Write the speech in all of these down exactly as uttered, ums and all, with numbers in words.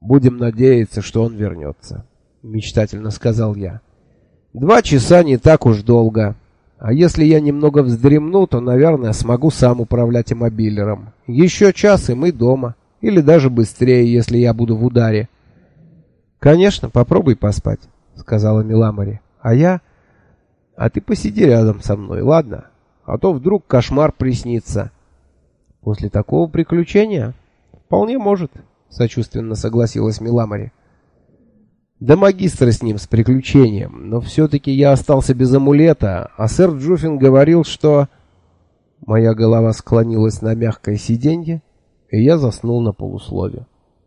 Будем надеяться, что он вернется», — мечтательно сказал я. «Два часа не так уж долго. А если я немного вздремну, то, наверное, смогу сам управлять мобилером. Еще час, и мы дома. Или даже быстрее, если я буду в ударе». «Конечно, попробуй поспать», — сказала Миламари. «А я... А ты посиди рядом со мной, ладно? А то вдруг кошмар приснится». «После такого приключения? Вполне может», — сочувственно согласилась Миламари. «Да магистра с ним, с приключением. Но все-таки я остался без амулета, а сэр Джуффин говорил, что...» Моя голова склонилась на мягкое сиденье, и я заснул на полуслове.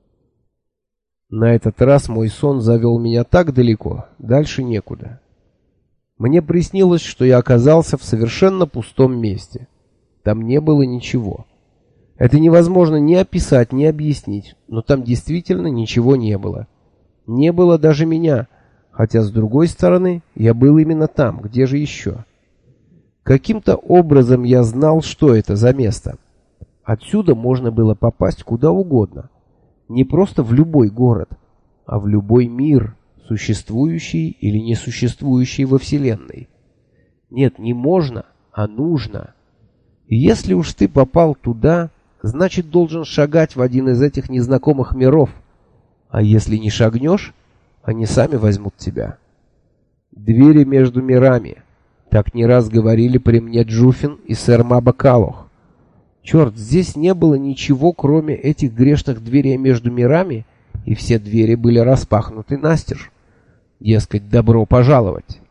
На этот раз мой сон завел меня так далеко, дальше некуда. Мне приснилось, что я оказался в совершенно пустом месте. Там не было ничего. Это невозможно ни описать, ни объяснить, но там действительно ничего не было. Не было даже меня, хотя, с другой стороны, я был именно там, где же еще? Каким-то образом я знал, что это за место. Отсюда можно было попасть куда угодно. Не просто в любой город, а в любой мир, существующий или несуществующий во Вселенной. Нет, не можно, а нужно. И если уж ты попал туда, значит, должен шагать в один из этих незнакомых миров. А если не шагнешь, они сами возьмут тебя. Двери между мирами. Так не раз говорили при мне Джуфин и сэр Маба Калох. Черт, здесь не было ничего, кроме этих грешных дверей между мирами, и все двери были распахнуты настежь. Дескать, добро пожаловать.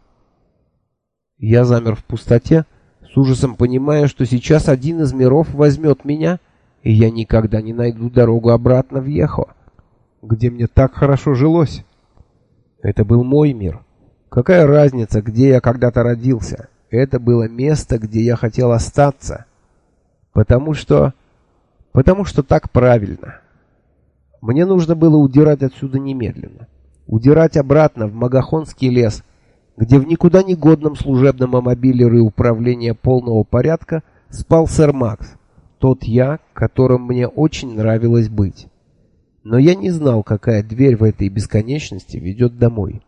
Я замер в пустоте, с ужасом понимая, что сейчас один из миров возьмет меня, и я никогда не найду дорогу обратно в Ехо, где мне так хорошо жилось. Это был мой мир. Какая разница, где я когда-то родился? Это было место, где я хотел остаться. Потому что... Потому что так правильно. Мне нужно было удирать отсюда немедленно. Удирать обратно в Магахонский лес, где в никуда не годном служебном мобилере управления полного порядка спал сэр Макс. Тот я, которым мне очень нравилось быть. Но я не знал, какая дверь в этой бесконечности ведет домой.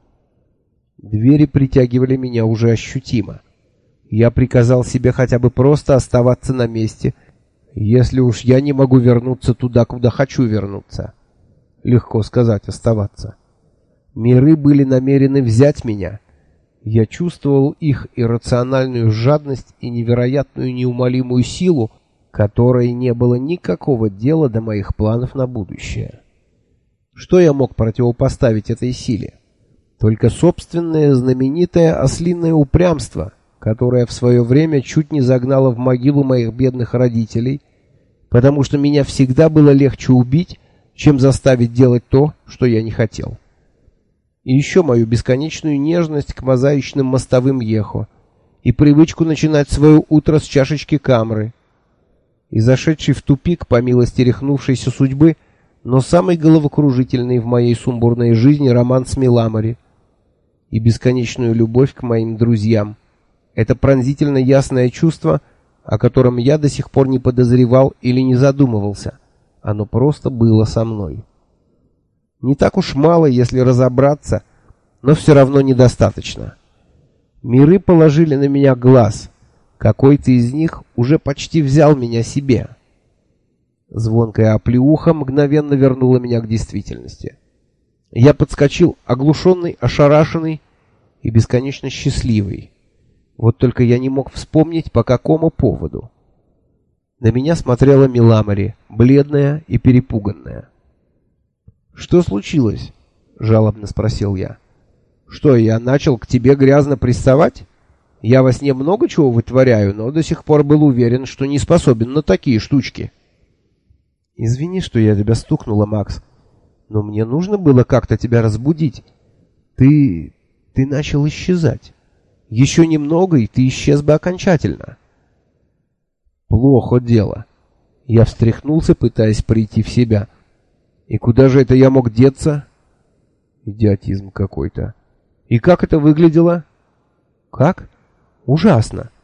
Двери притягивали меня уже ощутимо. Я приказал себе хотя бы просто оставаться на месте, если уж я не могу вернуться туда, куда хочу вернуться. Легко сказать «оставаться». Миры были намерены взять меня. Я чувствовал их иррациональную жадность и невероятную неумолимую силу, которой не было никакого дела до моих планов на будущее. Что я мог противопоставить этой силе? Только собственное знаменитое ослиное упрямство, которое в свое время чуть не загнало в могилу моих бедных родителей, потому что меня всегда было легче убить, чем заставить делать то, что я не хотел. И еще мою бесконечную нежность к мозаичным мостовым Ехо, и привычку начинать свое утро с чашечки камры, и зашедший в тупик по милости рехнувшейся судьбы, но самый головокружительный в моей сумбурной жизни роман с Миламари, и бесконечную любовь к моим друзьям. Это пронзительно ясное чувство, о котором я до сих пор не подозревал или не задумывался. Оно просто было со мной. Не так уж мало, если разобраться, но все равно недостаточно. Миры положили на меня глаз. Какой-то из них уже почти взял меня себе. Звонкая оплеуха мгновенно вернула меня к действительности. Я подскочил, оглушенный, ошарашенный и бесконечно счастливый. Вот только я не мог вспомнить, по какому поводу. На меня смотрела Миламари, бледная и перепуганная. «Что случилось?» — жалобно спросил я. «Что, я начал к тебе грязно приставать? Я во сне много чего вытворяю, но до сих пор был уверен, что не способен на такие штучки». «Извини, что я тебя стукнула, Макс, но мне нужно было как-то тебя разбудить. Ты... ты начал исчезать. Еще немного, и ты исчез бы окончательно». «Плохо дело». Я встряхнулся, пытаясь прийти в себя. «И куда же это я мог деться?» «Идиотизм какой-то». «И как это выглядело?» «Как? Ужасно.